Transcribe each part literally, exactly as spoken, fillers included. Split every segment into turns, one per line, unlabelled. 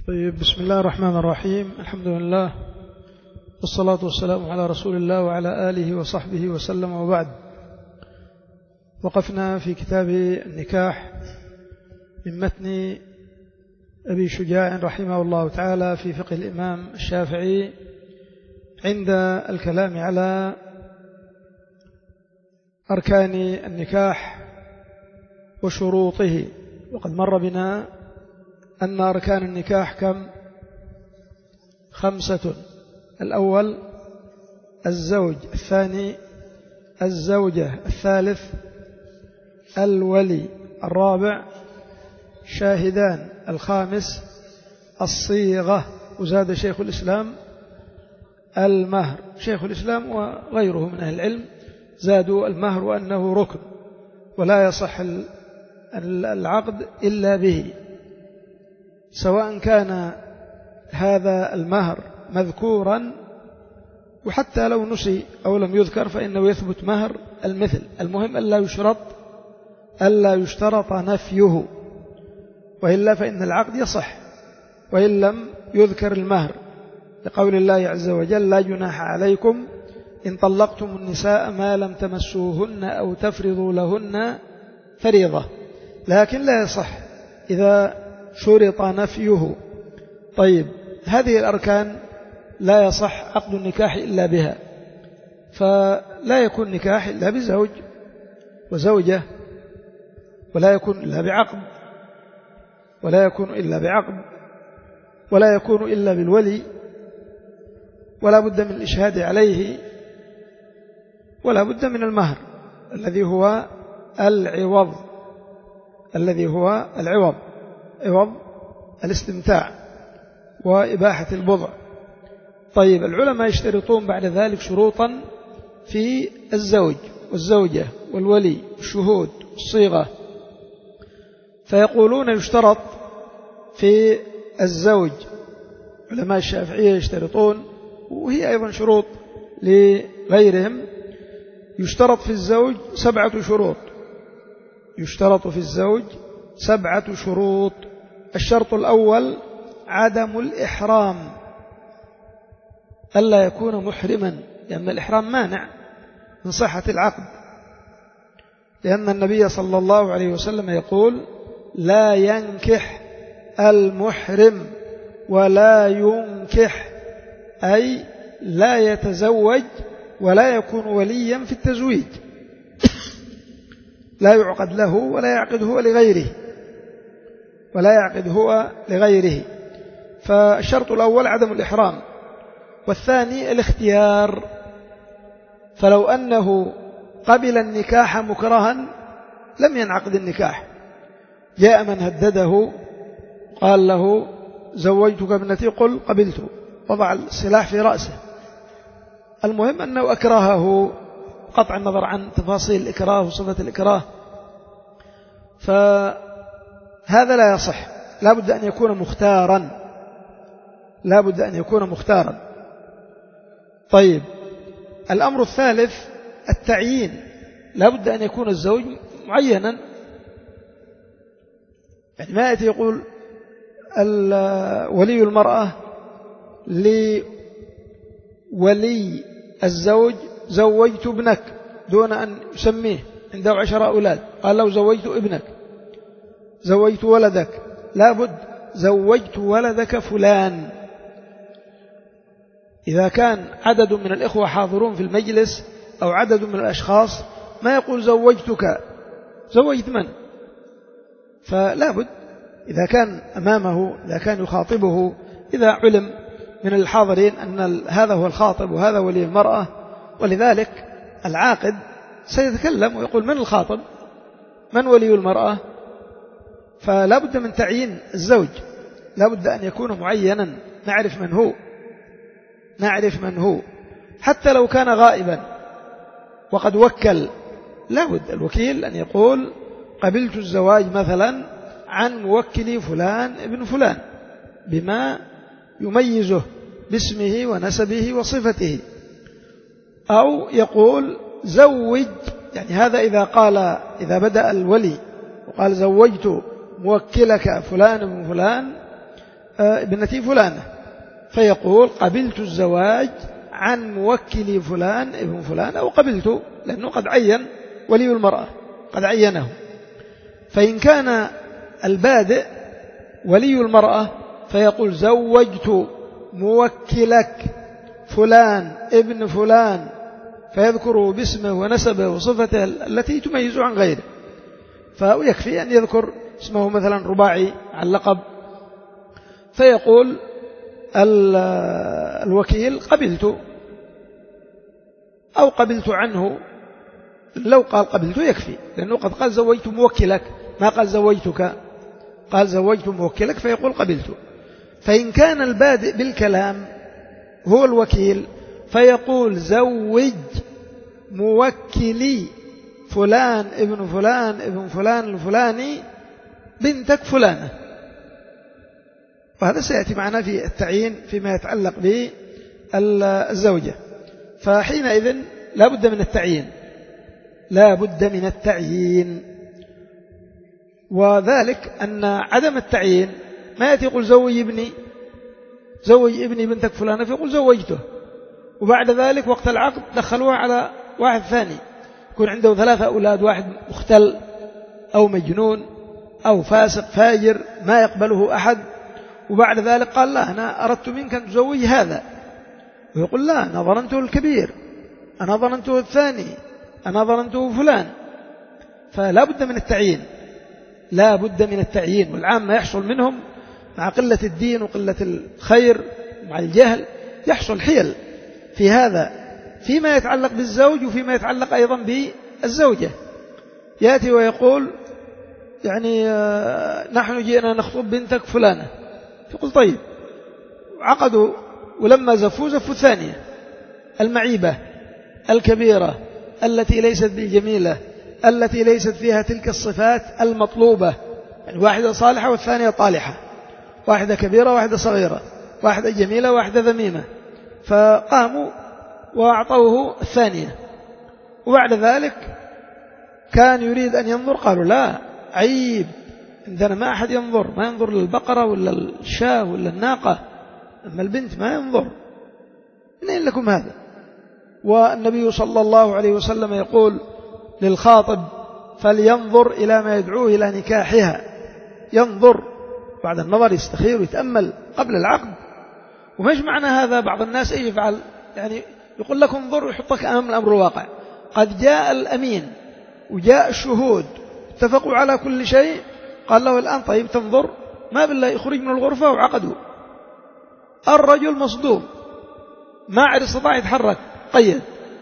طيب، بسم الله الرحمن الرحيم. الحمد لله والصلاة والسلام على رسول الله وعلى آله وصحبه وسلم، وبعد. وقفنا في كتاب النكاح من متن أبي شجاع رحمه الله تعالى في فقه الإمام الشافعي عند الكلام على أركان النكاح وشروطه. وقد مر بنا أن أركان النكاح كم؟ خمسة: الأول الزوج، الثاني الزوجة، الثالث الولي، الرابع شاهدان، الخامس الصيغة، وزاد شيخ الإسلام المهر. شيخ الإسلام وغيره من أهل العلم زادوا المهر وأنه ركن ولا يصح العقد إلا به، سواء كان هذا المهر مذكورا، وحتى لو نسي أو لم يذكر فإنه يثبت مهر المثل. المهم ألا يشترط ألا يشترط نفيه، وإلا فإن العقد يصح وإن لم يذكر المهر، لقول الله عز وجل: لا جناح عليكم إن طلقتم النساء ما لم تمسوهن أو تفرضوا لهن فريضة. لكن لا يصح إذا شرط نفيه. طيب، هذه الأركان لا يصح عقد النكاح إلا بها، فلا يكون نكاح إلا بزوج وزوجة، ولا يكون إلا بعقد، ولا يكون إلا بعقد ولا يكون إلا بالولي، ولا بد من الإشهاد عليه، ولا بد من المهر الذي هو العوض الذي هو العوض عوض الاستمتاع وإباحة البضع. طيب، العلماء يشترطون بعد ذلك شروطا في الزوج والزوجة والولي والشهود والصيغة، فيقولون يشترط في الزوج، علماء الشافعية يشترطون، وهي أيضا شروط لغيرهم، يشترط في الزوج سبعة شروط يشترط في الزوج سبعة شروط. الشرط الأول عدم الإحرام، ألا يكون محرما، لأن الإحرام مانع من صحة العقد، لأن النبي صلى الله عليه وسلم يقول: لا ينكح المحرم ولا ينكح، أي لا يتزوج ولا يكون وليا في التزويج، لا يعقد له ولا يعقد هو لغيره ولا يعقد هو لغيره. فالشرط الأول عدم الإحرام، والثاني الاختيار، فلو أنه قبل النكاح مكرها لم ينعقد النكاح. جاء من هدده قال له: زوجتك ابنتي، قل قبلت، وضع السلاح في رأسه. المهم أنه أكرهه، قطع النظر عن تفاصيل الإكراه وصفة الإكراه، فهذا لا يصح، لا بد أن يكون مختارا لا بد أن يكون مختارا طيب، الأمر الثالث التعيين، لا بد أن يكون الزوج معينا، يعني ما يأتي يقول ولي المرأة لولي الزوج: زوجت ابنك، دون أن يسميه، عنده عشر أولاد، قال له: زوجت ابنك، زوجت ولدك. لا بد: زوجت ولدك فلان. إذا كان عدد من الإخوة حاضرون في المجلس أو عدد من الأشخاص، ما يقول زوجتك، زوجت من؟ فلا بد إذا كان أمامه، إذا كان يخاطبه، إذا علم من الحاضرين أن هذا هو الخاطب وهذا ولي المرأة، ولذلك العاقد سيتكلم ويقول: من الخاطب؟ من ولي المرأة؟ فلا بد من تعيين الزوج، لا بد أن يكون معينا، نعرف من هو نعرف من هو حتى لو كان غائبا وقد وكل، لا بد الوكيل أن يقول: قبلت الزواج مثلا عن موكلي فلان ابن فلان، بما يميزه باسمه ونسبه وصفته. أو يقول: زوج، يعني هذا إذا قال إذا بدأ الولي وقال: زوجت موكلك فلان ابن فلان، ابنتي فلانة، فيقول قبلت الزواج عن موكلي فلان ابن فلان، أو قبلته، لأنه قد عين ولي المرأة، قد عينه. فإن كان البادئ ولي المرأة فيقول زوجت موكلك فلان ابن فلان، فيذكره باسمه ونسبه وصفته التي تميز عن غيره. فيكفي أن يذكر اسمه مثلا رباعي على اللقب، فيقول الوكيل قبلت أو قبلت عنه. لو قال قبلت يكفي، لأنه قد قال زوجت موكلك، ما قال زوجتك، قال زوجت موكلك، فيقول قبلت. فإن كان البادئ بالكلام هو الوكيل فيقول زوج موكلي فلان ابن فلان ابن فلان الفلاني بنتك فلانة. وهذا سيأتي معنا في التعيين فيما يتعلق بالزوجة. فحينئذ لا بد من التعيين، لا بد من التعيين. وذلك أن عدم التعيين ما يأتي يقول زوج ابني زوج ابني بنتك فلانة، فيقول زوجته، وبعد ذلك وقت العقد دخلوها على واحد ثاني، يكون عنده ثلاثة أولاد، واحد مختل أو مجنون أو فاسق فاجر ما يقبله أحد، وبعد ذلك قال لا أنا أردت منك أن تزوج هذا، ويقول لا أنا ظننته الكبير، أنا ظننته الثاني، أنا ظننته فلان. فلا بد من التعيين، لا بد من التعيين. والعامة يحصل منهم مع قلة الدين وقلة الخير مع الجهل، يحصل حيل في هذا فيما يتعلق بالزوج وفيما يتعلق أيضا بالزوجة. يأتي ويقول يعني نحن جئنا نخطب بنتك فلانة، يقول طيب، عقدوا ولما زفوا زفوا الثانية المعيبة الكبيرة التي ليست بالجميلة، التي ليست فيها تلك الصفات المطلوبة، يعني واحدة صالحة والثانية طالحة، واحدة كبيرة واحدة صغيرة، واحدة جميلة واحدة ذميمة، فقاموا وأعطوه الثانية. وبعد ذلك كان يريد أن ينظر، قالوا لا عيب، عندنا ما أحد ينظر، ما ينظر للبقرة ولا الشاة ولا الناقة، أما البنت ما ينظر، منين لكم هذا؟ والنبي صلى الله عليه وسلم يقول للخاطب فلينظر إلى ما يدعوه إلى نكاحها، ينظر بعد النظر، يستخير ويتأمل قبل العقد. ومش معنى هذا بعض الناس ايش يفعل، يعني يقول لك انظر ويحطك أمام الأمر الواقع، قد جاء الأمين وجاء الشهود اتفقوا على كل شيء، قال له الآن طيب تنظر، ما بالله يخرج من الغرفة وعقدوا. الرجل مصدوم ما عاد استطاع يتحرك، قيد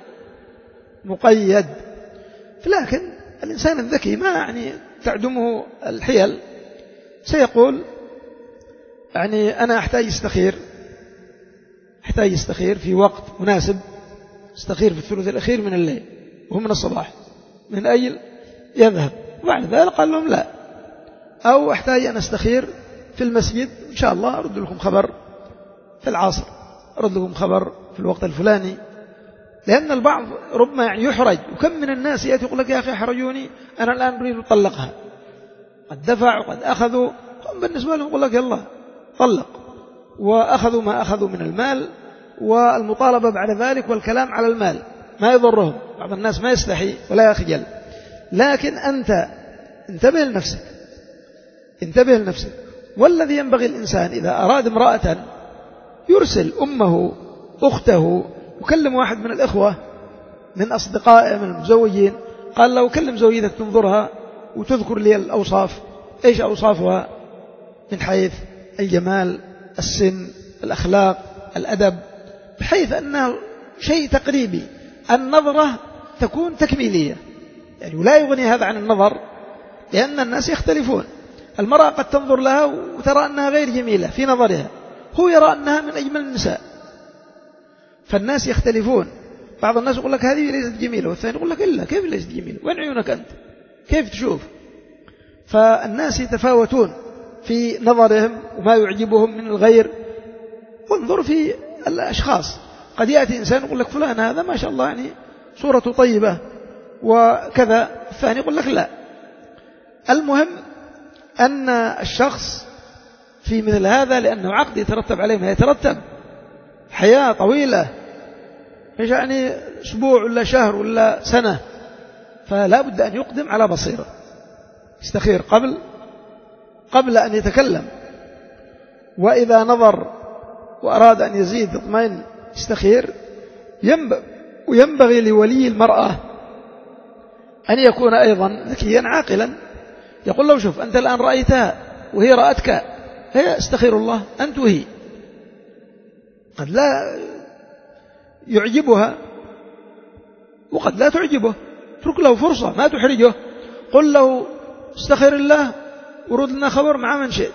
مقيد. لكن الإنسان الذكي ما يعني تعدمه الحيل، سيقول يعني أنا أحتاج استخير، أحتاج استخير في وقت مناسب، استخير في الثلث الأخير من الليل وهو من الصباح من أجل يذهب. وبعد ذلك قال لهم لا، أو أحتاج أن استخير في المسجد، إن شاء الله أرد لكم خبر في العصر، أرد لكم خبر في الوقت الفلاني. لأن البعض ربما يعني يحرج، وكم من الناس يأتي يقول لك يا أخي حرجوني أنا الآن أريد أطلقها، قد دفعوا قد أخذوا، بالنسبة لهم يقول لك يلا طلق، وأخذوا ما أخذوا من المال، والمطالبة بعد ذلك والكلام على المال ما يضرهم. بعض الناس ما يستحي ولا يخجل، لكن أنت انتبه لنفسك، انتبه لنفسك. والذي ينبغي الإنسان إذا أراد امرأة يرسل أمه أخته، وكلم واحد من الإخوة من أصدقائه من المزوجين، قال له كلم زوجتك تنظرها وتذكر لي الأوصاف، إيش أوصافها من حيث الجمال، السن، الأخلاق، الأدب، بحيث أنه شيء تقريبي. النظرة تكون تكميلية، يعني ولا يغني هذا عن النظر، لأن الناس يختلفون. المرأة قد تنظر لها وترى أنها غير جميلة في نظرها، هو يرى أنها من أجمل النساء، فالناس يختلفون. بعض الناس يقول لك هذه ليست جميلة، والثاني يقول لك إلا كيف ليست جميلة، وين عيونك أنت، كيف تشوف؟ فالناس يتفاوتون في نظرهم وما يعجبهم من الغير. وانظر في الأشخاص، قد يأتي إنسان يقول لك فلان هذا ما شاء الله يعني صورته طيبة وكذا، الثاني يقول لك لا. المهم أن الشخص في مثل هذا، لأنه عقد يترتب عليه ما يترتب، حياة طويلة، مش يعني أسبوع ولا شهر ولا سنة، فلا بد أن يقدم على بصيرة، يستخير قبل قبل أن يتكلم. وإذا نظر وأراد أن يزيد اطمئن يستخير. وينبغي لولي المرأة أن يكون أيضا ذكيا عاقلا، يقول له شوف أنت الآن رأيتها وهي رأتك، هي استخير الله أنت وهي، قد لا يعجبها وقد لا تعجبه، اترك له فرصة ما تحرجه، قل له استخير الله ورد لنا خبر مع من شئت،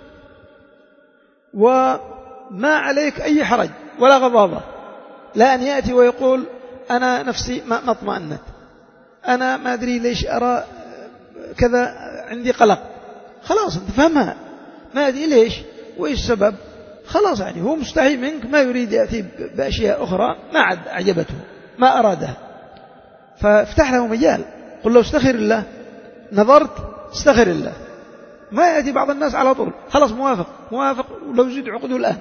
وما عليك أي حرج ولا غضاضة، لا أن يأتي ويقول أنا نفسي ما اطمأنت، أنا ما أدري ليش أرى كذا عندي قلق. خلاص أنت فهمها، ما أدري ليش وإيش السبب، خلاص يعني هو مستحي منك، ما يريد يأتي بأشياء أخرى ما عاد أعجبته ما أرادها، فافتح له مجال، قل له استخير الله، نظرت استخير الله. ما يأتي بعض الناس على طول خلاص موافق موافق ولو زيد عقده الآن،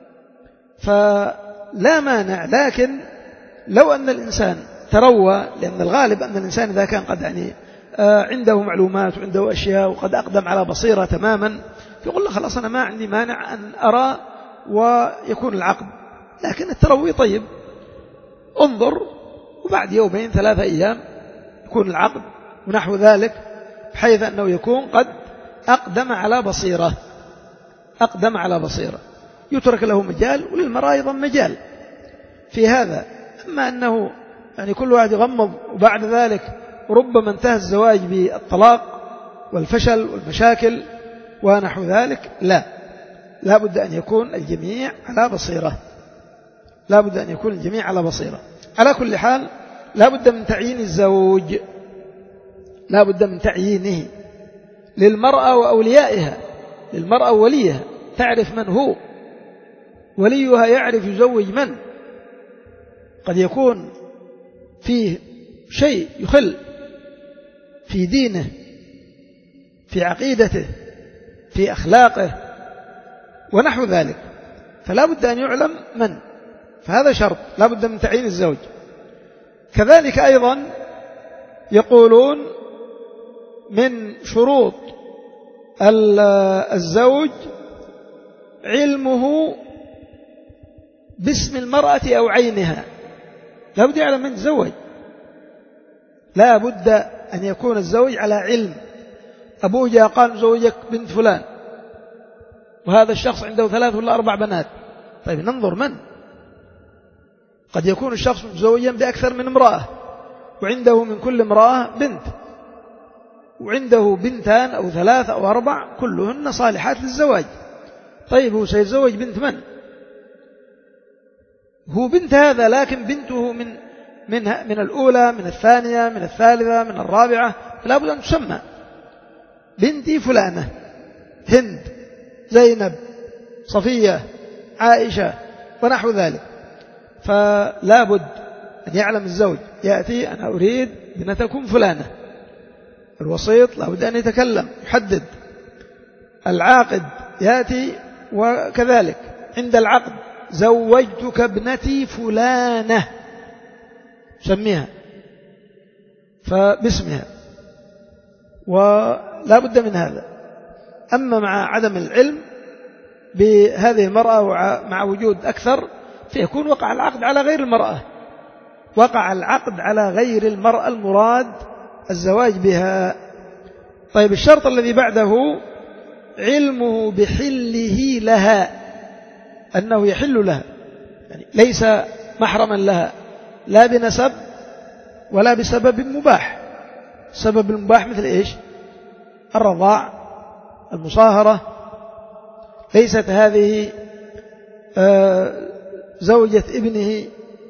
فلا مانع. لكن لو أن الإنسان تروى، لأن الغالب أن الإنسان إذا كان قد يعني عنده معلومات وعنده أشياء وقد أقدم على بصيرة تماما، يقول له خلاص أنا ما عندي مانع أن أرى ويكون العقد. لكن التروي طيب، انظر وبعد يومين ثلاثة أيام يكون العقد ونحو ذلك، بحيث أنه يكون قد أقدم على بصيرة أقدم على بصيرة يترك له مجال، وللمرأة أيضا مجال في هذا. أما أنه يعني كل واحد يغمض وبعد ذلك ربما انتهى الزواج بالطلاق والفشل والمشاكل ونحو ذلك، لا لا بد أن يكون الجميع على بصيرة لا بد أن يكون الجميع على بصيرة. على كل حال لا بد من تعيين الزوج، لا بد من تعيينه للمرأة وأوليائها، للمرأة ووليها تعرف من هو، وليها يعرف يزوج من، قد يكون فيه شيء يخل في دينه في عقيدته في أخلاقه ونحو ذلك، فلا بد أن يعلم من، فهذا شرط لا بد من تعيين الزوج. كذلك أيضا يقولون من شروط الزوج علمه باسم المرأة أو عينها، لا بد يعلم من الزوج، لا بد أن يكون الزوج على علم. أبوه جاء قال زوجك بنت فلان، وهذا الشخص عنده ثلاث ولا أربع بنات، طيب ننظر من، قد يكون الشخص متزوجا بأكثر من امرأة وعنده من كل امرأة بنت، وعنده بنتان أو ثلاث أو أربع كلهن صالحات للزواج، طيب هو سيتزوج بنت من؟ هو بنت هذا، لكن بنته من من من الأولى من الثانية من الثالثة من الرابعة، فلا بد أن تسمى بنتي فلانة، هند، زينب، صفية، عائشة ونحو ذلك. فلا بد أن يعلم الزوج، يأتي أنا أريد بنتكم فلانة، الوسيط لا بد أن يتكلم يحدد، العاقد يأتي وكذلك عند العقد زوجتك ابنتي فلانة سميها فباسمها، ولا بد من هذا. أما مع عدم العلم بهذه المرأة ومع وجود أكثر، فيكون وقع العقد على غير المرأة، وقع العقد على غير المرأة المراد الزواج بها. طيب الشرط الذي بعده علمه بحله لها، أنه يحل لها، يعني ليس محرما لها لا بنسب ولا بسبب مباح. سبب المباح مثل إيش؟ الرضاع، المصاهرة، ليست هذه زوجة ابنه،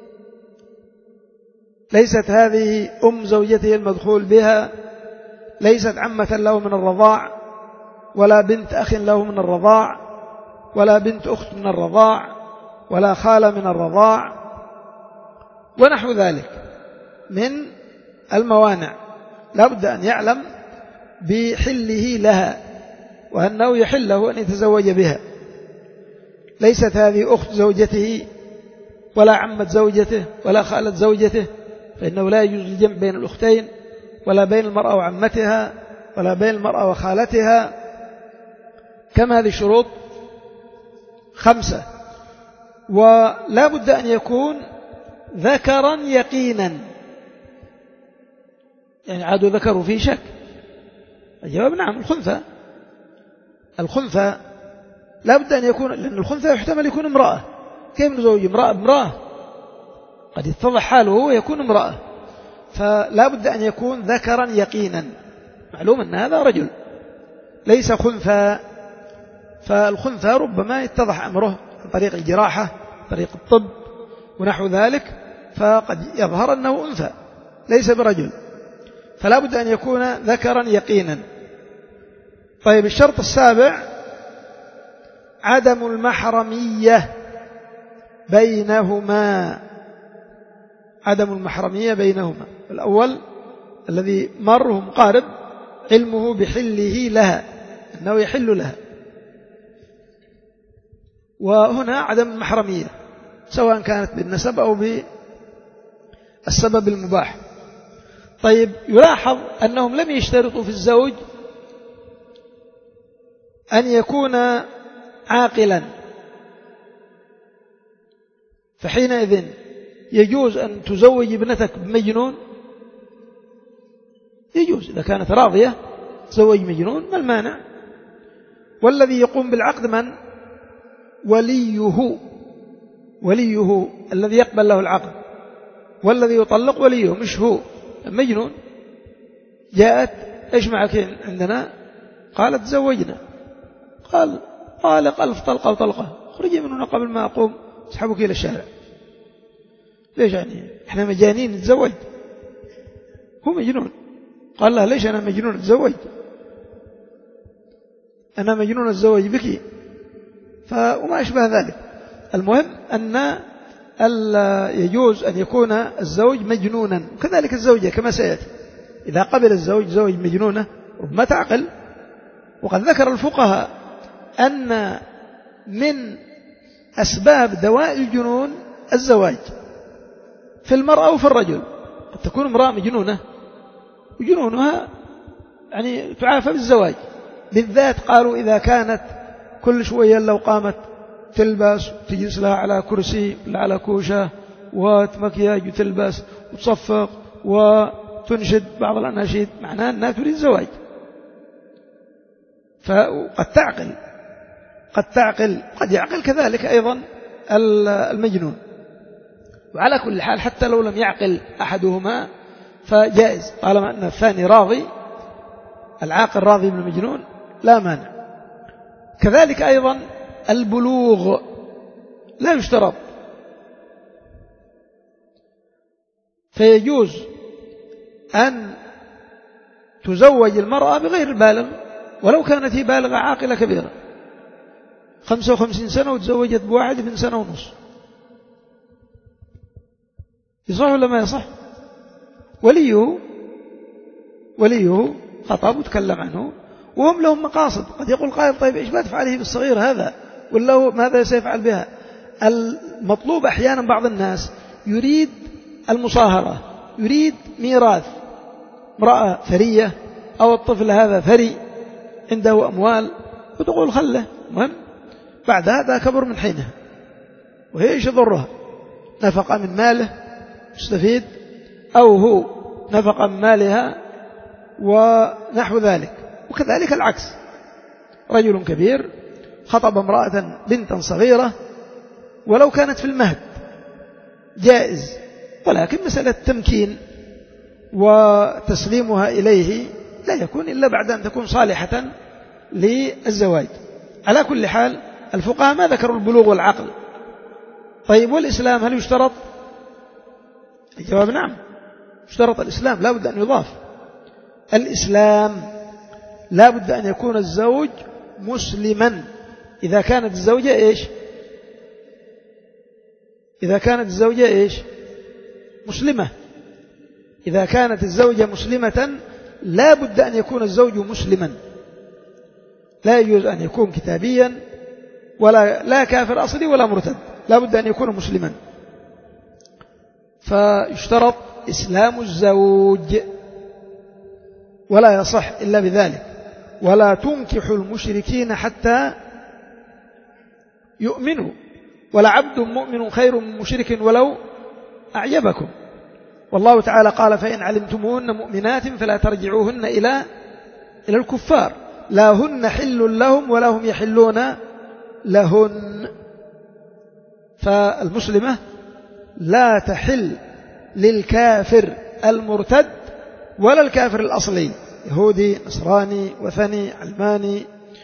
ليست هذه أم زوجته المدخول بها، ليست عمة له من الرضاع، ولا بنت أخ له من الرضاع، ولا بنت أخت من الرضاع، ولا خالة من الرضاع ونحو ذلك من الموانع. لا بد أن يعلم بحله لها، وأنه يحل له أن يتزوج بها. ليست هذه أخت زوجته ولا عمة زوجته ولا خالة زوجته، فإنه لا يجوز الجمع بين الأختين ولا بين المرأة وعمتها ولا بين المرأة وخالتها. كم هذه الشروط؟ خمسة. ولا بد أن يكون ذكرا يقينا، يعني عاد ذكروا فيه شك. الجواب نعم. الخنثى الخنثى لا بد أن يكون، لأن الخنثى يحتمل يكون امرأة. كيف نزوج امرأة بامرأة؟ قد يتضح حاله ويكون امرأة، فلا بد أن يكون ذكرا يقينا، معلوم أن هذا رجل ليس خنثى. فالخنثى ربما يتضح أمره عن طريق الجراحة، طريق الطب ونحو ذلك، فقد يظهر أنه أنثى ليس برجل، فلا بد أن يكون ذكرا يقينا. طيب الشرط السابع عدم المحرمية بينهما. عدم المحرمية بينهما، الأول الذي مر هو مقارب، علمه بحله لها، أنه يحل لها. وهنا عدم المحرمية سواء كانت بالنسب أو بالسبب المباح. طيب يلاحظ أنهم لم يشترطوا في الزوج أن يكون عاقلا، فحينئذ يجوز أن تزوج ابنتك بمجنون، يجوز إذا كانت راضية تزوج مجنون، ما المانع؟ والذي يقوم بالعقد من؟ وليه، وليه الذي يقبل له العقد، والذي يطلق وليه مش هو. مجنون جاءت إيش معك عندنا؟ قالت تزوجنا، قال طالق ألف طلقة وطلقة، خرجي من هنا قبل ما أقوم اسحبك إلى الشارع. ليش يعني إحنا مجانين نتزوج؟ هو مجنون. قال لها ليش أنا مجنون أتزوج؟ أنا مجنون أتزوج بك، وما أشبه ذلك. المهم أن يجوز أن يكون الزوج مجنونا، وكذلك الزوجة كما سيأتي. إذا قبل الزوج زوج مجنونة ربما تعقل. وقد ذكر الفقهاء أن من أسباب دواء الجنون الزواج في المرأة وفي الرجل. قد تكون امرأة مجنونة وجنونها يعني تعافى بالزواج، بالذات قالوا إذا كانت كل شوية لو قامت تلبس وتجلس لها على كرسي ولا على كوشة وتمكياج وتلبس وتصفق وتنشد بعض الأناشيد، معناه أنها تريد زواج. فقد تعقل، قد تعقل قد يعقل كذلك أيضا المجنون. وعلى كل حال حتى لو لم يعقل أحدهما فجائز، طالما أن الثاني راضي، العاقل راضي بالمجنون لا مانع. كذلك أيضا البلوغ لا يشترط، فيجوز أن تزوج المرأة بغير البالغ ولو كانت هي بالغة عاقلة كبيرة، خمسة وخمسين سنة وتزوجت بواحد من سنة ونص، يصح ولا ما يصح؟ وليه وليه خطب وتكلم عنه وهم لهم مقاصد. قد يقول قائل طيب إيش بتفعله بالصغير هذا، ولا ماذا سيفعل بها؟ المطلوب أحيانا بعض الناس يريد المصاهرة، يريد ميراث، امرأة ثرية أو الطفل هذا ثري عنده أموال، وتقول خله، مهم بعد هذا كبر من حينها، وهي إيش يضرها؟ نفقة من ماله مستفيد، أو هو نفقة من مالها ونحو ذلك. وكذلك العكس، رجل كبير خطب امرأة بنتا صغيرة ولو كانت في المهد جائز، ولكن مسألة تمكين وتسليمها إليه لا يكون إلا بعد أن تكون صالحة للزواج. على كل حال الفقهاء ما ذكروا البلوغ والعقل. طيب والإسلام هل يشترط؟ الجواب نعم، يشترط الإسلام، لا بد أن يضاف الإسلام، لا بد أن يكون الزوج مسلما. إذا كانت الزوجة إيش؟ إذا كانت الزوجة إيش؟ مسلمة. إذا كانت الزوجة مسلمة لا بد أن يكون الزوج مسلما. لا يجوز أن يكون كتابيا ولا لا كافر أصلي ولا مرتد، لا بد أن يكون مسلما. فيشترط إسلام الزوج ولا يصح إلا بذلك. ولا تنكحوا المشركين حتى يؤمنوا، ولعبد مؤمن خير من مشرك ولو أعجبكم. والله تعالى قال فإن علمتموهن مؤمنات فلا ترجعوهن إلى إلى الكفار، لا هن حل لهم ولا هم يحلون لهن. فالمسلمة لا تحل للكافر المرتد ولا الكافر الأصلي، يهودي نصراني وثني علماني.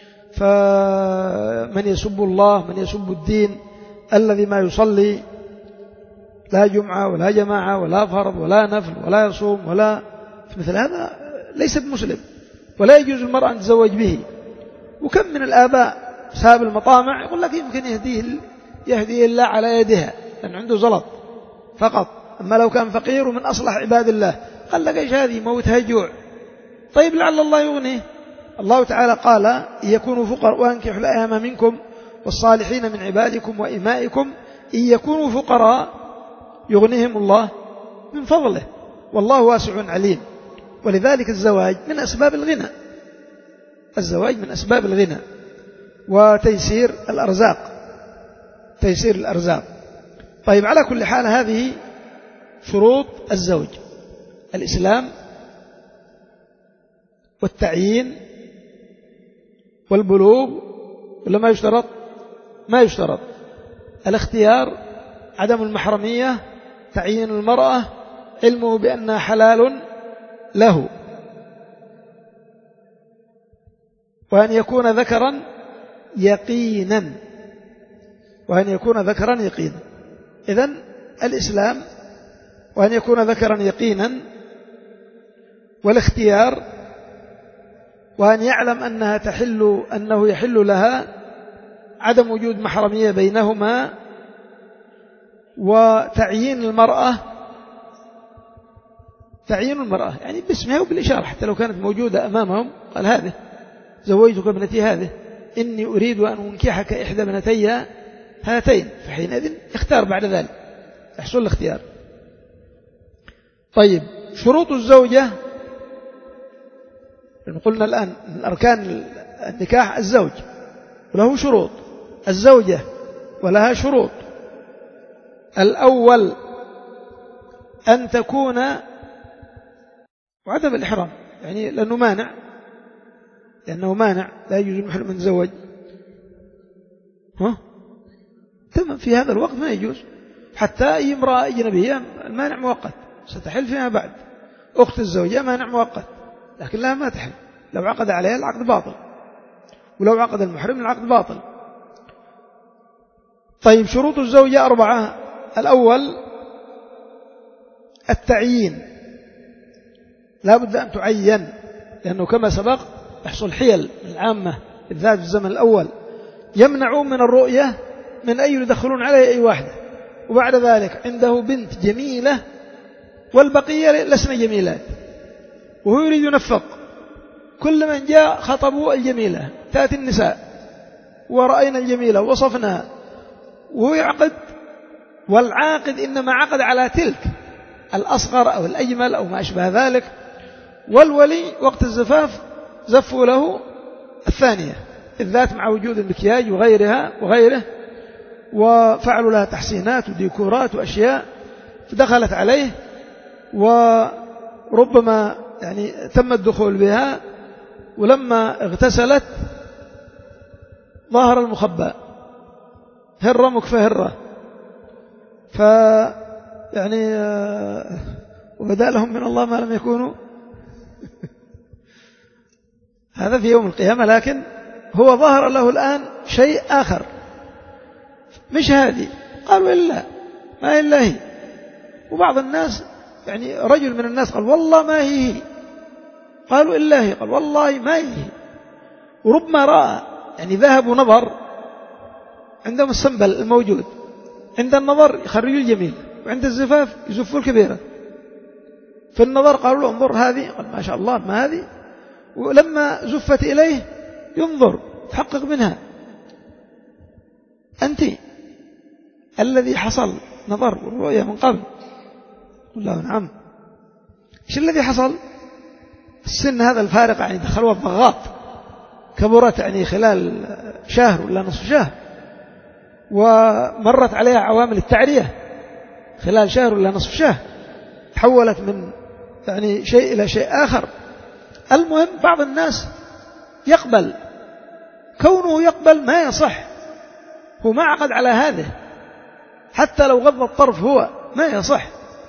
فمن يسب الله، من يسب الدين الذي ما يصلي لا جمعة ولا جماعة ولا فرض ولا نفل ولا يصوم ولا مثل هذا ليس بمسلم، ولا يجوز المرأة أن تتزوج به. وكم من الآباء ساب المطامع يقول لك يمكن يهديه يهدي الله على يدها لأن عنده زلط فقط، أما لو كان فقير ومن أصلح عباد الله قال لك إيش هذه موتها جوع. طيب لعل الله يغنيه. الله تعالى قال إن يكونوا فقراء وأنكحوا الأيام منكم والصالحين من عبادكم وإمائكم إن يكونوا فقراء يغنيهم الله من فضله والله واسع عليم. ولذلك الزواج من أسباب الغنى، الزواج من أسباب الغنى وتيسير الأرزاق، تيسير الأرزاق. طيب على كل حال هذه شروط الزوج: الإسلام والتعيين والبلوغ، ولا ما يشترط؟ ما يشترط. الاختيار، عدم المحرمية، تعيين المرأة، علمه بأنها حلال له، وأن يكون ذكرا يقينا، وأن يكون ذكرا يقينا. إذن الإسلام وأن يكون ذكرا يقينا، والاختيار، وأن يعلم أنها تحل أنه يحل لها، عدم وجود محرمية بينهما، وتعيين المرأة، تعيين المرأة يعني باسمها وبالإشارة حتى لو كانت موجودة أمامهم، قال هذه زوجتك ابنتي هذه، إني أريد أن أنكحك إحدى ابنتي هاتين، فحينئذ اختار بعد ذلك يحصل الاختيار. طيب شروط الزوجة، قلنا الآن من أركان النكاح الزوج وله شروط، الزوجة ولها شروط. الأول أن تكون وعدم الإحرام، يعني لأنه مانع، لأنه مانع لا يجوز المحرم من زوج، ها تمام في هذا الوقت ما يجوز. حتى أي امرأة أجنبية المانع مؤقت، ستحل فيما بعد. أخت الزوجة مانع مؤقت لكن لها ما تحل، لو عقد عليها العقد باطل، ولو عقد المحرم العقد باطل. طيب شروط الزوجة أربعة. الأول التعيين، لا بد أن تعين، لأنه كما سبق يحصل حيل العامة بالذات في الزمن الأول يمنعون من الرؤية من أي يدخلون عليه أي واحدة، وبعد ذلك عنده بنت جميلة والبقية لسنا جميلات، وهو يريد ينفق. كل من جاء خطبوا الجميلة، تأتي النساء ورأينا الجميلة وصفناها، وهو يعقد، والعاقد إنما عقد على تلك الأصغر أو الأجمل أو ما أشبه ذلك، والولي وقت الزفاف زفوا له الثانية الذات مع وجود المكياج وغيرها وغيره، وفعلوا لها تحسينات وديكورات وأشياء، فدخلت عليه وربما يعني تم الدخول بها، ولما اغتسلت ظهر المخبى، هرة مكفى هرة، ف يعني وبدأ لهم من الله ما لم يكونوا هذا في يوم القيامة. لكن هو ظهر له الآن شيء آخر مش هذه، قالوا إلا ما إلا هي. وبعض الناس يعني رجل من الناس قال والله ما هي هي، قالوا إلا هي، قال والله ما هي هي. وربما رأى يعني ذهب ونظر، عندهم السنبل الموجود، عند النظر يخرجوا الجميل، وعند الزفاف يزفوا الكبيرة. في النظر قالوا له انظر هذه، قال ما شاء الله ما هذه. ولما زفت إليه ينظر تحقق منها. أنت الذي حصل نظر والرؤية من قبل. قل له نعم. إيش الذي حصل؟ السن هذا الفارق يعني دخلوا الضغاط كبرت يعني خلال شهر ولا نصف شهر، ومرت عليها عوامل التعرية خلال شهر ولا نصف شهر، تحولت من يعني شيء إلى شيء آخر. المهم بعض الناس يقبل، كونه يقبل ما يصح، هو ما عقد على هذا، حتى لو غض الطرف هو ما يصح،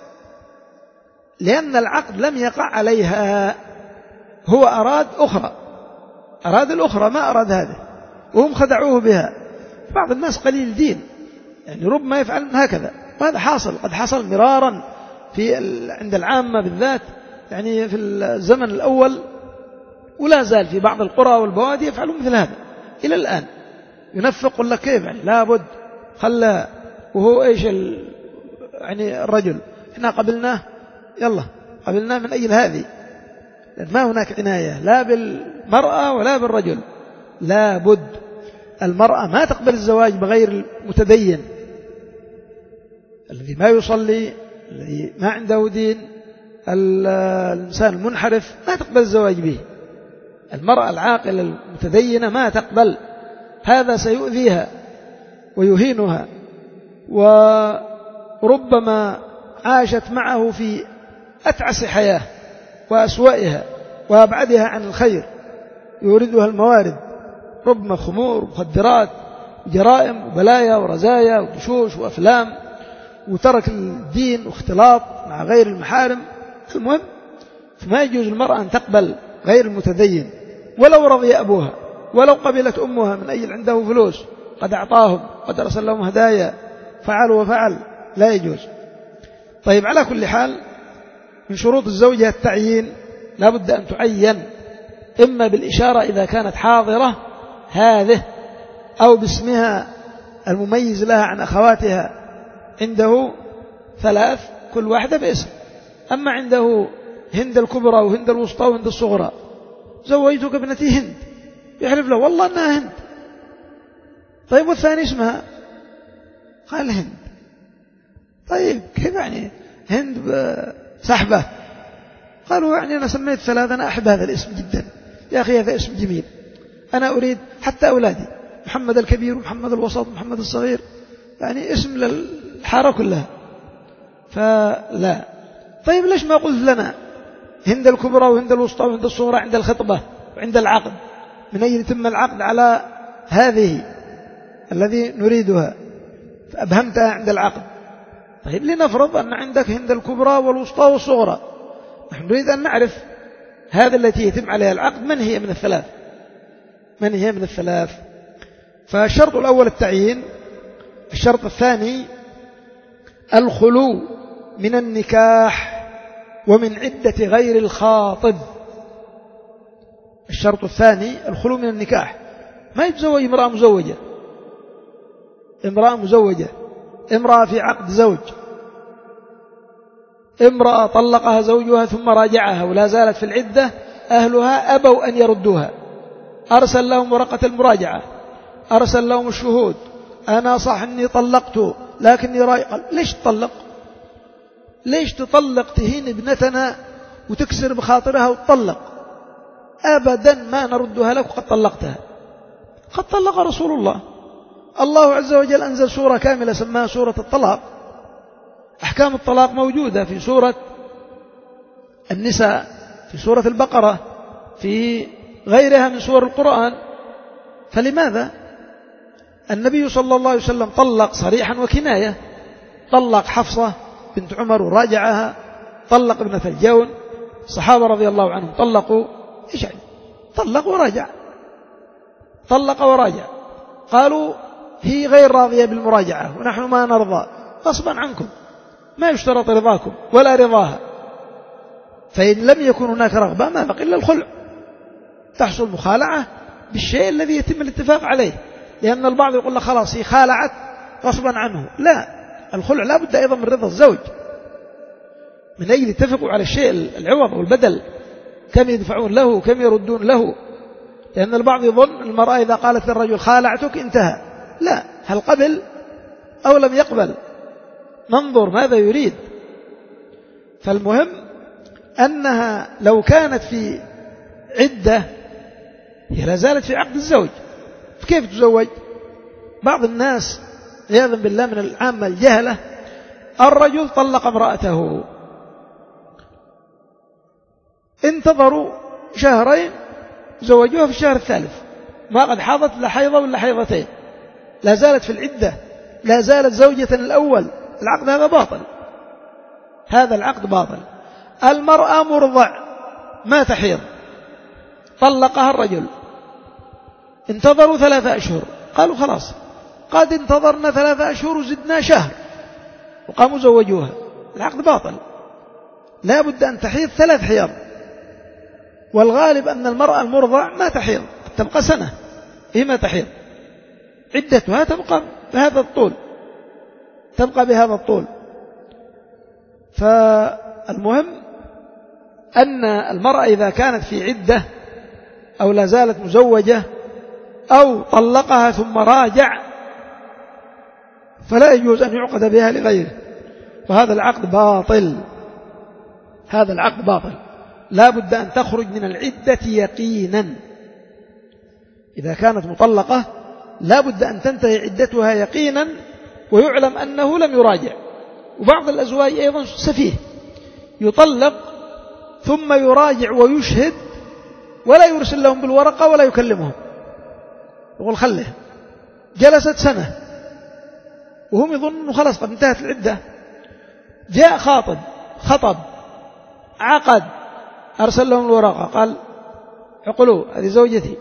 لأن العقد لم يقع عليها، هو أراد أخرى، أراد الأخرى ما أراد هذا، وهم خدعوه بها. بعض الناس قليل دين يعني ربما يفعل هكذا، وهذا حاصل، قد حصل مرارا في عند العامة بالذات، يعني في الزمن الأول ولا زال في بعض القرى والبوادي يفعلون مثل هذا إلى الآن. ينفق لك كيف يعني لابد خلى، وهو إيش ال... يعني الرجل إحنا قبلناه، يلا قبلناه من أجل هذه، لأن ما هناك عناية لا بالمرأة ولا بالرجل. لابد المرأة ما تقبل الزواج بغير المتدين الذي ما يصلي، الذي ما عنده دين، الإنسان المنحرف ما تقبل الزواج به. المرأة العاقلة المتدينة ما تقبل، هذا سيؤذيها ويهينها، وربما عاشت معه في أتعس حياة وأسوأها وأبعدها عن الخير، يوردها الموارد، ربما خمور ومخدرات وجرائم وبلايا ورزايا وبشوش وأفلام، وترك الدين واختلاط مع غير المحارم. المهم فما يجوز المرأة أن تقبل غير المتدين ولو رضي أبوها، ولو قبلت أمها من أجل عنده فلوس قد أعطاهم قد أرسل لهم هدايا فعلوا وفعل، لا يجوز. طيب على كل حال من شروط الزوجة التعيين، لا بد أن تعين إما بالإشارة إذا كانت حاضرة هذه، أو باسمها المميز لها عن أخواتها، عنده ثلاث كل واحدة باسم. أما عنده هند الكبرى وهند الوسطى وهند الصغرى، زوجتك ابنتي هند، يحلف له والله أنها هند. طيب والثاني اسمها؟ قال هند. طيب كيف يعني هند سحبة؟ قالوا يعني أنا سميت ثلاثة، أنا أحب هذا الاسم جدا يا أخي، هذا اسم جميل، أنا أريد حتى أولادي محمد الكبير ومحمد الوسط ومحمد الصغير، يعني اسم للحارة كلها. فلا. طيب ليش ما قلت لنا هند الكبرى وهند الوسطى وهند الصغرى عند الخطبة وعند العقد، من أجل يتم العقد على هذه الذي نريدها، فأبهمتها عند العقد. طيب لنفرض أن عندك هند الكبرى والوسطى والصغرى، نحن نريد أن نعرف هذا التي يتم عليها العقد من هي من الثلاث، من هي من الثلاث. فالشرط الأول التعيين. الشرط الثاني الخلو من النكاح ومن عدة غير الخاطب. الشرط الثاني الخلو من النكاح، ما يتزوج امرأة مزوجة، امرأة مزوجة، امرأة في عقد زوج، امرأة طلقها زوجها ثم راجعها ولا زالت في العدة، أهلها أبوا أن يردوها، أرسل لهم ورقة المراجعة، أرسل لهم الشهود، أنا صح أني طلقته لكني راجع. ليش تطلق؟ ليش تطلق تهين ابنتنا وتكسر بخاطرها وتطلق؟ أبدا ما نردها لك وقد طلقتها. قد طلق رسول الله، الله عز وجل أنزل سورة كاملة سماها سورة الطلاق، أحكام الطلاق موجودة في سورة النساء، في سورة البقرة، في غيرها من سور القرآن. فلماذا النبي صلى الله عليه وسلم طلق صريحا وكناية؟ طلق حفصة بنت عمر وراجعها، طلق ابنة الجون، الصحابة رضي الله عنهم طلقوا إيش يعني؟ طلق وراجع، طلق وراجع، قالوا هي غير راضية بالمراجعة ونحن ما نرضى، غصبا عنكم، ما يشترط رضاكم ولا رضاها. فإن لم يكن هناك رغبة ما بقي إلا الخلع، تحصل مخالعة بالشيء الذي يتم الاتفاق عليه، لأن البعض يقول لك خلاص هي خالعت غصبا عنه. لا، الخلع لا بد أيضا من رضا الزوج، من أجل يتفقوا على الشيء العوض والبدل، كم يدفعون له كم يردون له. لأن البعض يظن المرأة إذا قالت للرجل خالعتك انتهى. لا، هل قبل أو لم يقبل؟ ننظر ماذا يريد. فالمهم أنها لو كانت في عدة هي لا زالت في عقد الزوج، فكيف تزوج؟ بعض الناس عياذا بالله من العامة الجهلة، الرجل طلق امرأته، انتظروا شهرين زوجوها في الشهر الثالث، ما قد حاضت لا حيضة ولا حيضتين، لا زالت في العدة، لا زالت زوجة الأول، العقد هذا باطل، هذا العقد باطل. المرأة مرضع ما تحيض، طلقها الرجل، انتظروا ثلاثة أشهر، قالوا خلاص قد انتظرنا ثلاثة أشهر وزدنا شهر، وقاموا زوجوها، العقد باطل. لا بد أن تحيض ثلاث حيض، والغالب أن المرأة المرضع ما تحيض، تبقى سنة هي ما تحيض، عدتها تبقى بهذا الطول، تبقى بهذا الطول. فالمهم أن المرأة إذا كانت في عدة أو لا زالت مزوجة أو طلقها ثم راجع فلا يجوز أن يعقد بها لغيره، وهذا العقد باطل، هذا العقد باطل. لا بد أن تخرج من العدة يقينا، إذا كانت مطلقة لا بد أن تنتهي عدتها يقينا ويعلم أنه لم يراجع. وبعض الأزواج أيضا سفيه، يطلق ثم يراجع ويشهد ولا يرسل لهم بالورقة ولا يكلمهم، يقول خله، جلست سنة وهم يظنون خلاص قد انتهت العدة، جاء خاطب خطب عقد أرسل لهم الورقة قال عقلوا هذه زوجتي.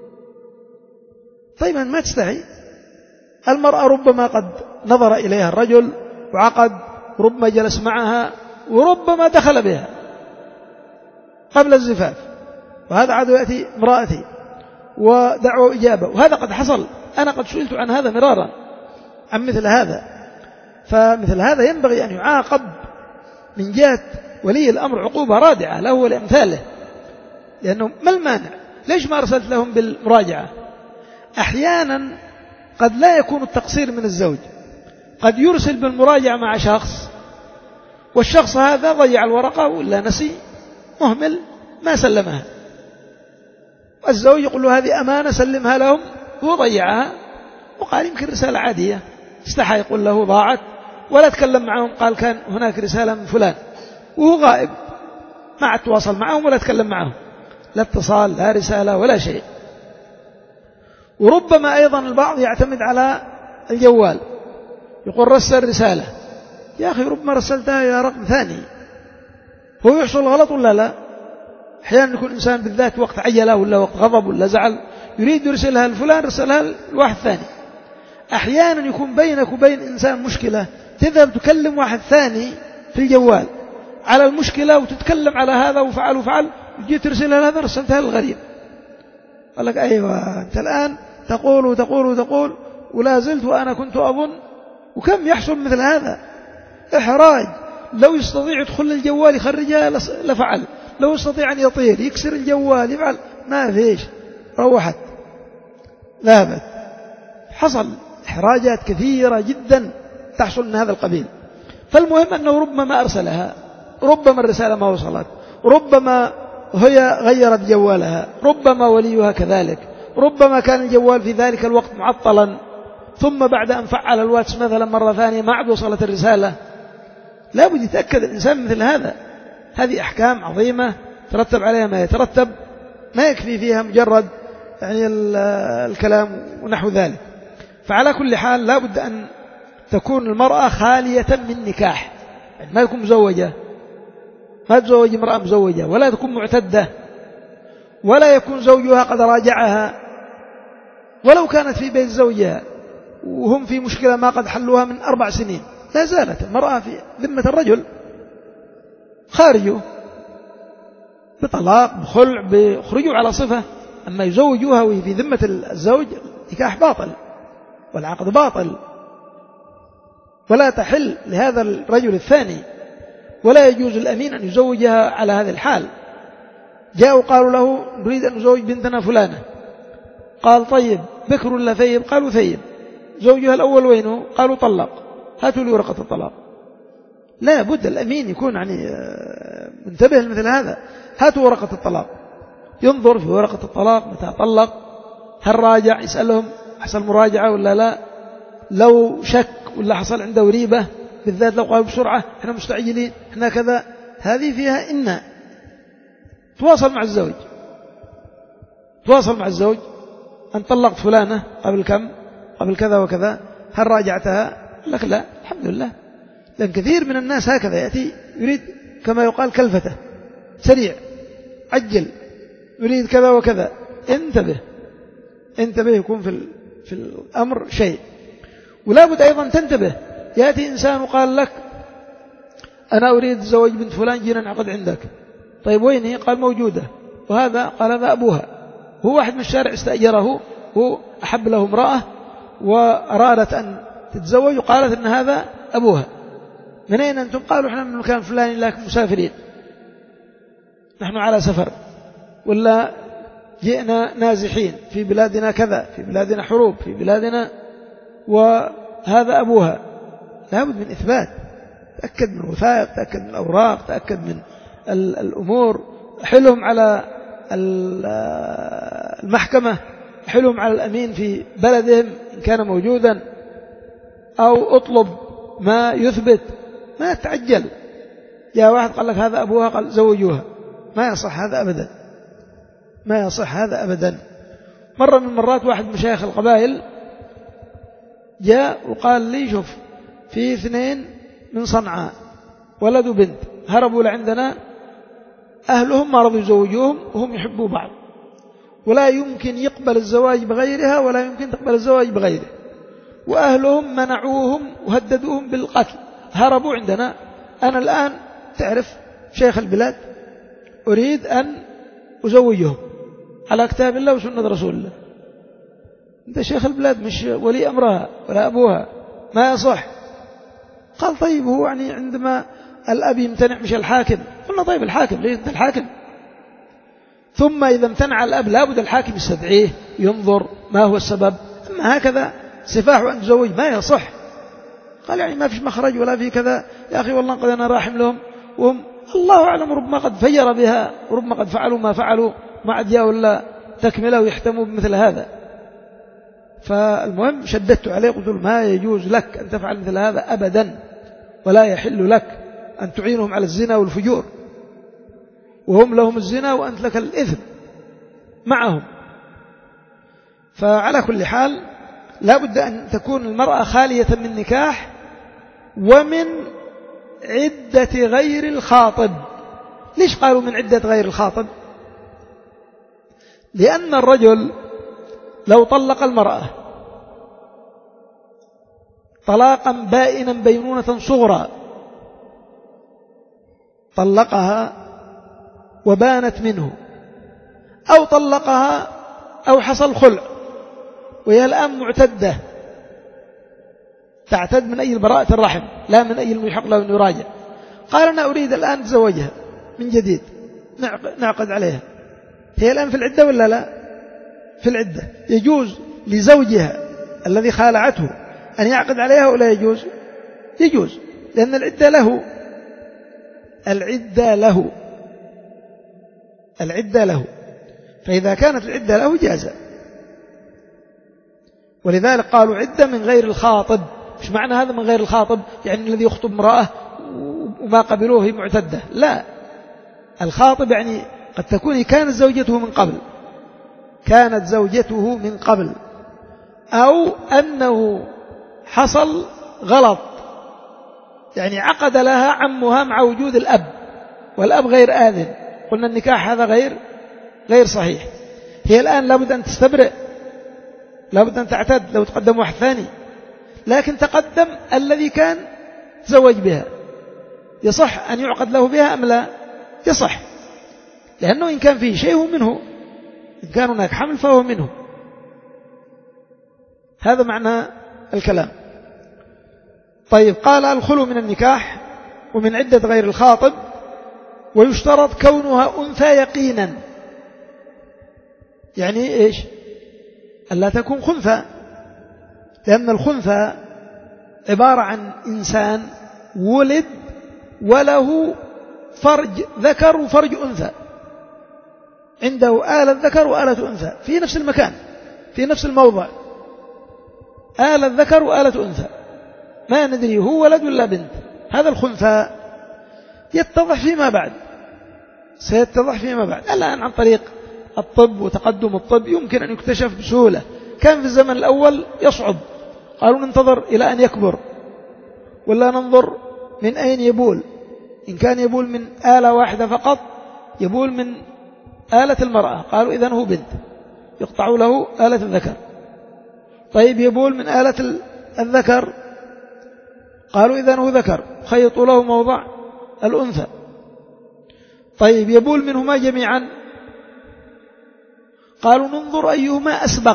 طيب ما تستحي؟ المرأة ربما قد نظر إليها الرجل وعقد، ربما جلس معها، وربما دخل بها قبل الزفاف، وهذا عاد يأتي امرأتي ودعوة إجابة، وهذا قد حصل، أنا قد سئلت عن هذا مرارا، عن مثل هذا. فمثل هذا ينبغي أن يعاقب من جهة ولي الأمر عقوبة رادعة له ولأمثاله، لأنه ما المانع؟ ليش ما أرسلت لهم بالمراجعة؟ أحيانا قد لا يكون التقصير من الزوج، قد يرسل بالمراجعة مع شخص والشخص هذا ضيع الورقة ولا نسي مهمل ما سلمها، والزوج يقول له هذه أمانة سلمها لهم، هو ضيعها وقال يمكن رسالة عادية، استحى يقول له ضاعت ولا تكلم معهم، قال كان هناك رسالة من فلان وهو غائب، ما تواصل معهم ولا تكلم معهم، لا اتصال لا رسالة ولا شيء. وربما أيضا البعض يعتمد على الجوال، يقول رسل رسالة، يا أخي ربما رسلتها إلى رقم ثاني، هو يحصل غلط ولا لا؟ أحيانا يكون الإنسان بالذات وقت عجلة ولا وقت غضب ولا زعل يريد يرسلها لفلان، رسلها لواحد ثاني. أحيانا يكون بينك وبين إنسان مشكلة، تذهب تكلم واحد ثاني في الجوال على المشكلة وتتكلم على هذا وفعل وفعل، وجيت ترسلها لهذا رسلتها للغريب، قال لك أيوة أنت الآن تقول وتقول وتقول ولا زلت وأنا كنت أظن. وكم يحصل مثل هذا إحراج، لو يستطيع يدخل الجوال يخرجها لفعل، لو يستطيع أن يطير يكسر الجوال يفعل، ما فيش، روحت ذهبت. حصل إحراجات كثيرة جدا تحصل من هذا القبيل. فالمهم أنه ربما ما أرسلها، ربما الرسالة ما وصلت، ربما هي غيرت جوالها، ربما وليها كذلك، ربما كان الجوال في ذلك الوقت معطلا، ثم بعد أن فعل الواتس مثلا مرة ثانية ما عاد وصلت الرسالة. لا بد يتأكد الإنسان مثل هذا، هذه أحكام عظيمة ترتب عليها ما يترتب، ما يكفي فيها مجرد يعني الكلام ونحو ذلك. فعلى كل حال لا بد أن تكون المرأة خالية من نكاح، يعني ما يكون مزوجة، ما تزوج امرأة مزوجة، ولا تكون معتدة، ولا يكون زوجها قد راجعها، ولو كانت في بيت زوجها وهم في مشكلة ما قد حلوها من أربع سنين، لا زالت المرأة في ذمة الرجل، خارجوا بطلاق بخلع بخرجوا على صفة. أما يزوجوها وهي في ذمة الزوج نكاح باطل والعقد باطل، ولا تحل لهذا الرجل الثاني، ولا يجوز الأمين أن يزوجها على هذه الحال. جاءوا قالوا له نريد أن نزوج بنتنا فلانة، قال طيب بكر ولا ثيب؟ قالوا ثيب. زوجها الأول وينه؟ قالوا طلق. هاتوا لي ورقة الطلاق. لا بد الأمين يكون يعني منتبه لمثل هذا. هاتوا ورقة الطلاق، ينظر في ورقة الطلاق متى طلق، هل راجع، يسألهم حصل مراجعة ولا لا، لو شك ولا حصل عنده ريبة، بالذات لو قالوا بسرعة احنا مستعجلين احنا كذا، هذه فيها إن تواصل مع الزوج، تواصل مع الزوج أن طلقت فلانة قبل كم، قبل كذا وكذا، هل راجعتها؟ لك لا الحمد لله. لأن كثير من الناس هكذا يأتي يريد كما يقال كلفته، سريع، عجل، يريد كذا وكذا. انتبه انتبه يكون في في الأمر شيء. ولا بد أيضا تنتبه، يأتي إنسان وقال لك أنا أريد زواج بنت فلان، جينا نعقد عندك. طيب وين هي؟ قال موجودة. وهذا قال هذا أبوها. هو واحد من الشارع استأجره، هو أحب له امرأة وأرادت أن تتزوج وقالت إن هذا أبوها. من أين أنتم؟ قالوا إحنا من مكان فلاني لكن مسافرين، نحن على سفر، ولا جئنا نازحين في بلادنا كذا، في بلادنا حروب، في بلادنا، وهذا أبوها. لابد من إثبات، تأكد من الوثائق، تأكد من الأوراق، تأكد من الأمور، حلهم على المحكمة، حلهم على الأمين في بلدهم إن كان موجودا، أو أطلب ما يثبت، ما تعجل. جاء واحد قال لك هذا أبوها، قال زوجوها، ما يصح هذا أبدا، ما يصح هذا أبدا. مرة من المرات واحد من مشايخ القبائل جاء وقال لي شوف، في اثنين من صنعاء ولد وبنت هربوا لعندنا، أهلهم ما رضوا يزوجوهم وهم يحبوا بعض، ولا يمكن يقبل الزواج بغيرها ولا يمكن تقبل الزواج بغيره، وأهلهم منعوهم وهددوهم بالقتل، هربوا عندنا. أنا الآن تعرف شيخ البلاد أريد أن أزوجهم على كتاب الله وسنة رسول الله. أنت شيخ البلاد مش ولي أمرها ولا أبوها، ما يصح. قال طيب هو يعني عندما الأب يمتنع مش الحاكم؟ قلنا طيب الحاكم، ليش أنت الحاكم؟ ثم إذا امتنع الأب لابد الحاكم يستدعيه ينظر ما هو السبب. أما هكذا سفاح أن تزوج ما يصح. قال يعني ما فيش مخرج ولا في كذا. يا أخي والله قد أنا راحم لهم وهم الله أعلم ربما قد فجر بها، وربما قد فعلوا ما فعلوا ما عاد جاء ولا تكمله ويحتموا بمثل هذا. فالمهم شددت عليه قلت له ما يجوز لك أن تفعل مثل هذا أبدا، ولا يحل لك أن تعينهم على الزنا والفجور، وهم لهم الزنا وأنت لك الإثم معهم. فعلى كل حال لا بد أن تكون المرأة خالية من نكاح ومن عدة غير الخاطب. ليش قالوا من عدة غير الخاطب؟ لأن الرجل لو طلق المرأة طلاقا بائنا بينونة صغرى، طلقها وبانت منه، أو طلقها أو حصل خلع وهي الآن معتدة، تعتد من أي براءة الرحم لا من أي المحق له أن يراجع، قال أنا أريد الآن أتزوجها من جديد، نعقد عليها، هي الآن في العدة ولا لا؟ في العدة. يجوز لزوجها الذي خالعته أن يعقد عليها ولا يجوز؟ يجوز، لأن العدة له، العدة له العدة له فإذا كانت العدة له جاز. ولذلك قالوا عدة من غير الخاطب. مش معنى هذا من غير الخاطب يعني الذي يخطب امرأة وما قبلوه هي معتدة، لا، الخاطب يعني قد تكون كانت زوجته من قبل كانت زوجته من قبل أو أنه حصل غلط، يعني عقد لها عمها مع وجود الأب والأب غير آذن، قلنا النكاح هذا غير غير صحيح. هي الآن لابد أن تستبرئ، لابد أن تعتد لو تقدم واحد ثاني، لكن تقدم الذي كان تزوج بها، يصح أن يعقد له بها أم لا؟ يصح، لأنه إن كان فيه شيء هو منه، إن كان هناك حمل فهو منه. هذا معنى الكلام. طيب قال الخلو من النكاح ومن عدة غير الخاطب، ويشترط كونها أنثى يقينا. يعني إيش؟ ألا تكون خنثى، لأن الخنثى عبارة عن إنسان ولد وله فرج ذكر وفرج أنثى، عنده آلة ذكر وآلة أنثى في نفس المكان في نفس الموضع، آلة ذكر وآلة أنثى، ما ندري هو ولد ولا بنت. هذا الخنثى يتضح فيما بعد، سيتضح فيما بعد. الآن عن طريق الطب وتقدم الطب يمكن أن يكتشف بسهولة، كان في الزمن الأول يصعب، قالوا ننتظر إلى أن يكبر ولا ننظر من أين يبول، إن كان يبول من آلة واحدة فقط يبول من آلة المرأة، قالوا إذن هو بنت، يقطع له آلة الذكر. طيب يبول من آلة الذكر، قالوا إذن هو ذكر، خيطوا له موضع الأنثى. طيب يبول منهما جميعا، قالوا ننظر أيهما أسبق.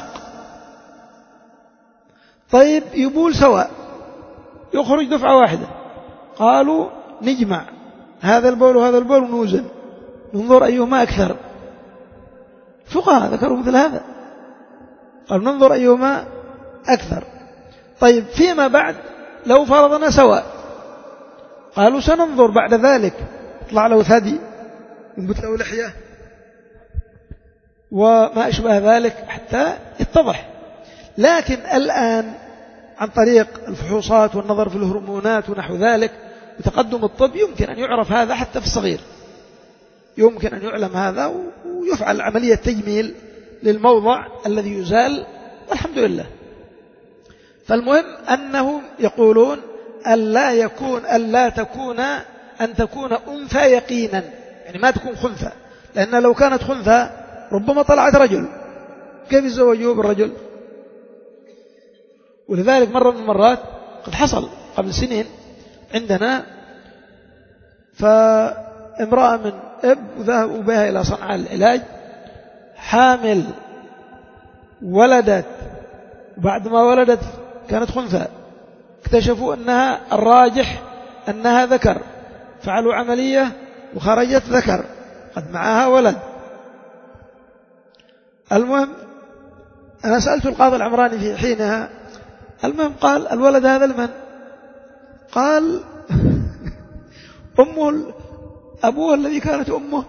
طيب يبول سواء، يخرج دفعة واحدة، قالوا نجمع هذا البول وهذا البول ونوزن، ننظر أيهما أكثر. فقهاء ذكروا مثل هذا، قالوا ننظر أيهما أكثر. طيب فيما بعد لو فرضنا سواء، قالوا سننظر بعد ذلك، يطلع له ثدي، ينبت له لحية وما أشبه ذلك حتى يتضح. لكن الآن عن طريق الفحوصات والنظر في الهرمونات ونحو ذلك وتقدم الطب يمكن أن يعرف هذا حتى في الصغير، يمكن أن يعلم هذا ويفعل عملية تجميل للموضع الذي يزال، والحمد لله. فالمهم أنهم يقولون ألا يكون ألا تكون أن تكون أنثى يقينا، يعني ما تكون خنثى، لأن لو كانت خنثى ربما طلعت رجل، كيف يزوجوه بالرجل؟ ولذلك مرة من المرات قد حصل قبل سنين عندنا، فامرأة من أب وذهبوا بها إلى صنعاء العلاج، حامل، ولدت، وبعد ما ولدت كانت خنثى، اكتشفوا أنها الراجح أنها ذكر، فعلوا عملية وخرجت ذكر قد معها ولد. المهم أنا سألت القاضي العمراني في حينها، المهم قال الولد هذا لمن؟ قال أمه، أبوه الذي كانت أمه.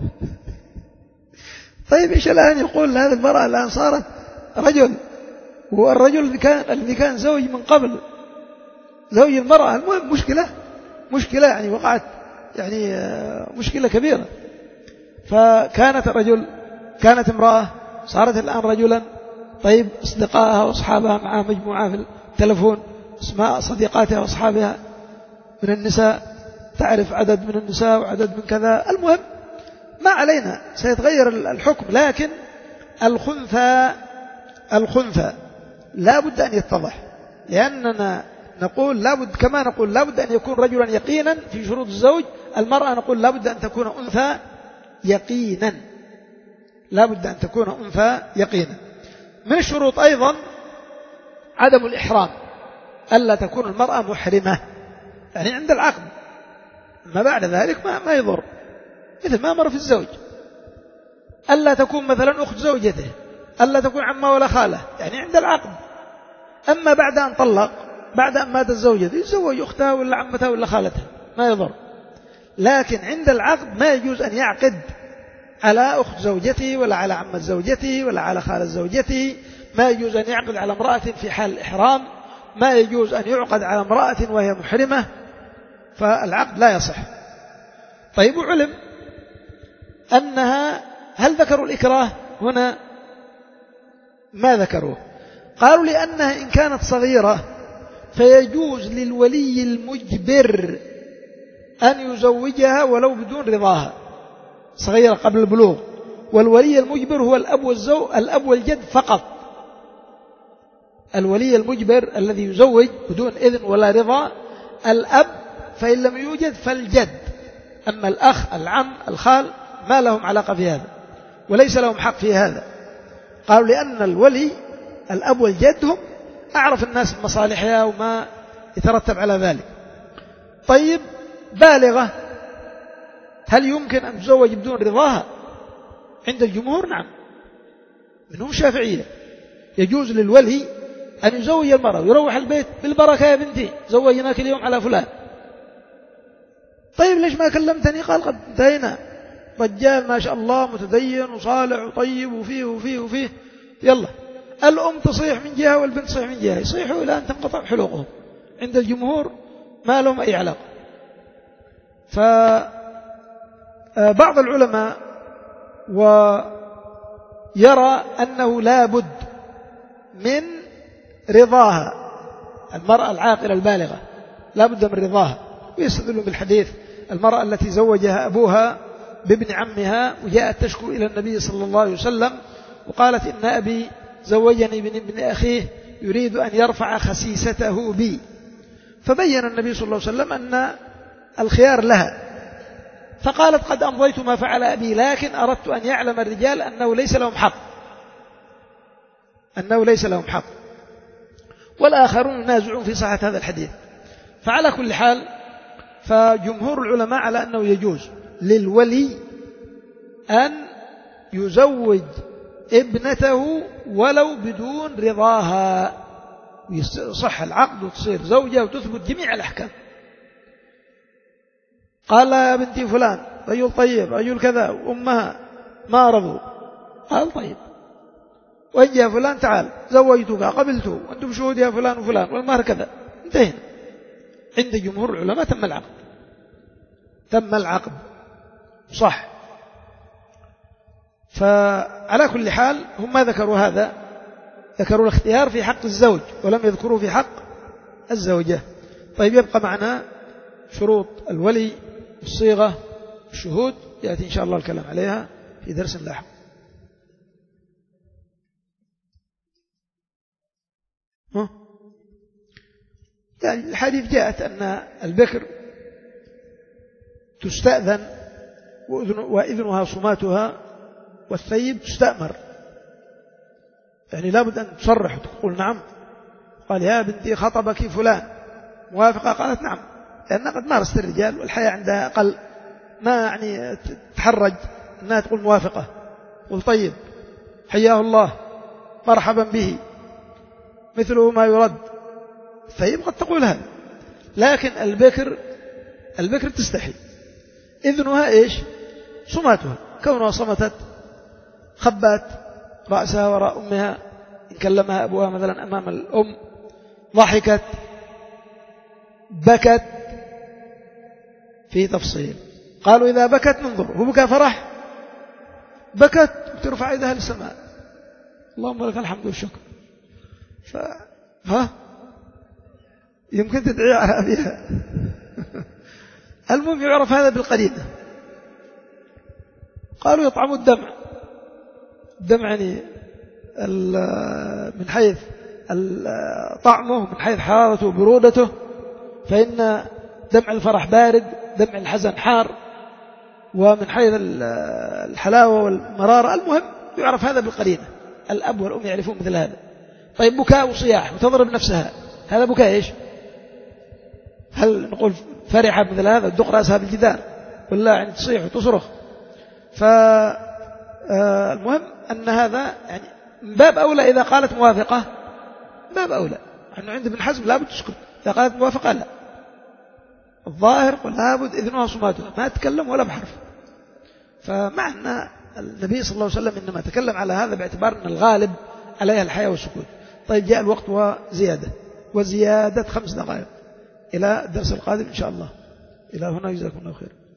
طيب إيش الآن يقول هذه المرأة الآن صارت رجل، والرجل الذي كان الذي كان زوج من قبل زوج المرأة. المهم مشكلة مشكلة يعني وقعت، يعني مشكلة كبيرة. فكانت رجل، كانت امرأة، صارت الآن رجلا. طيب أصدقائها وأصحابها معها مجموعة في التلفون، اسماء صديقاتها وأصحابها من النساء، تعرف عدد من النساء وعدد من كذا. المهم ما علينا، سيتغير الحكم، لكن الخنثى الخنثى لا بد أن يتضح، لأننا نقول لا بد، كما نقول لا بد أن يكون رجلا يقينا في شروط الزوج، المرأة نقول لا بد أن تكون أنثى يقينا، لا بد أن تكون أنثى يقينا. من الشروط أيضا عدم الإحرام، ألا تكون المرأة محرمة، يعني عند العقد، ما بعد ذلك ما, ما يضر، مثل ما مر في الزوج. ألا تكون مثلا أخت زوجته، ألا تكون عمة ولا خالة، يعني عند العقد. أما بعد أن طلق، بعد أن ماتت زوجته، يتزوج أختها ولا عمتها ولا خالتها، ما يضر. لكن عند العقد ما يجوز أن يعقد على أخت زوجته ولا على عمة زوجته ولا على خالة زوجته، ما يجوز أن يعقد على امرأة في حال الإحرام، ما يجوز أن يعقد على امرأة وهي محرمة، فالعقد لا يصح. طيب علم أنها، هل ذكروا الإكراه هنا؟ ما ذكروه. قالوا لأنها إن كانت صغيرة فيجوز للولي المجبر أن يزوجها ولو بدون رضاها، صغيرة قبل البلوغ، والولي المجبر هو الأب والزوج، الأب والجد فقط. الولي المجبر الذي يزوج بدون إذن ولا رضا الأب، فإن لم يوجد فالجد، أما الأخ العم الخال ما لهم علاقة في هذا وليس لهم حق في هذا. قالوا لأن الولي الأب والجد هم أعرف الناس بمصالحها وما يترتب على ذلك. طيب بالغة، هل يمكن أن تزوج بدون رضاها؟ عند الجمهور نعم، منهم الشافعية، يجوز للولي أن يزوج المرأة ويروح البيت بالبركة يا بنتي زوجناك اليوم على فلان. طيب ليش ما كلمتني؟ قال قد انتهينا، رجال ما شاء الله متدين وصالح وطيب وفيه وفيه وفيه. يلا الأم تصيح من جهة والبنت تصيح من جهة، يصيحوا إلى أن تنقطع حلوقهم. عند الجمهور ما لهم أي علاقة. فبعض العلماء ويرى أنه لا بد من رضاها، المرأة العاقلة البالغة لا بد من رضاها، ويستدلون بالحديث المرأة التي زوجها أبوها بابن عمها وجاءت تشكو إلى النبي صلى الله عليه وسلم وقالت إن أبي زوجني بابن أخيه يريد أن يرفع خسيسته بي، فبين النبي صلى الله عليه وسلم أن الخيار لها، فقالت قد أمضيت ما فعل أبي، لكن أردت أن يعلم الرجال أنه ليس لهم حق، أنه ليس لهم حق. والآخرون ينازعون في صحة هذا الحديث. فعلى كل حال فجمهور العلماء على أنه يجوز للولي أن يزوج ابنته ولو بدون رضاها، يصح العقد وتصير زوجة وتثبت جميع الأحكام. قال يا بنتي فلان رجل طيب رجل كذا وأمها ما رضوا، قال طيب، وإن جاء فلان تعال زوجتك قبلته وأنتم شهود يا فلان وفلان والمهر كذا، انتهينا. عند جمهور العلماء تم العقد، تم العقد صح. فعلى كل حال هم ما ذكروا هذا، ذكروا الاختيار في حق الزوج ولم يذكروا في حق الزوجة. طيب يبقى معنا شروط الولي، الصيغة، الشهود، يأتي إن شاء الله الكلام عليها في درس لاحق. يعني الحديث جاءت أن البكر تستأذن وإذنها صماتها، والثيب تستأمر، يعني لابد أن تصرح وتقول نعم. قال يا بنتي خطبك فلان موافقة؟ قالت نعم، لأنها قد مارست الرجال والحياة عندها أقل، ما يعني تحرج أنها تقول موافقة. قل طيب حياه الله مرحبا به مثله ما يرد. الثيب قد تقول هذا، لكن البكر البكر تستحي، إذنها إيش؟ صماتها، كونها صمتت، خبت رأسها وراء أمها إن كلمها أبوها مثلا أمام الأم، ضحكت، بكت، في تفصيل. قالوا إذا بكت ننظر، هو بكى فرح، بكت ترفع يدها للسماء اللهم لك الحمد والشكر، ف... ها يمكن تدعي على أبيها. المهم يعرف هذا بالقرينة. قالوا يطعموا الدمع، الدمع يعني من حيث طعمه، من حيث حرارته وبرودته، فإن دمع الفرح بارد، دمع الحزن حار، ومن حيث الحلاوة والمرارة. المهم يعرف هذا بالقرينة، الأب والأم يعرفون مثل هذا. طيب بكاء وصياح وتضرب نفسها، هذا بكاء إيش؟ هل نقول فرحة مثل هذا تدق رأسها بالجدار، ولا يعني تصيح وتصرخ؟ فالمهم أن هذا يعني من باب أولى إذا قالت موافقة، باب أولى. نحن عند ابن حزم لابد تسكت، إذا قالت موافقة لا، الظاهر لابد إذنها صماتها، ما تتكلم ولا بحرف. فمعنى النبي صلى الله عليه وسلم إنما تكلم على هذا باعتبار أن الغالب عليها الحياة والسكوت. طيب جاء الوقت وزيادة، وزيادة خمس دقائق إلى الدرس القادم إن شاء الله. إلى هنا جزاكم الله خير.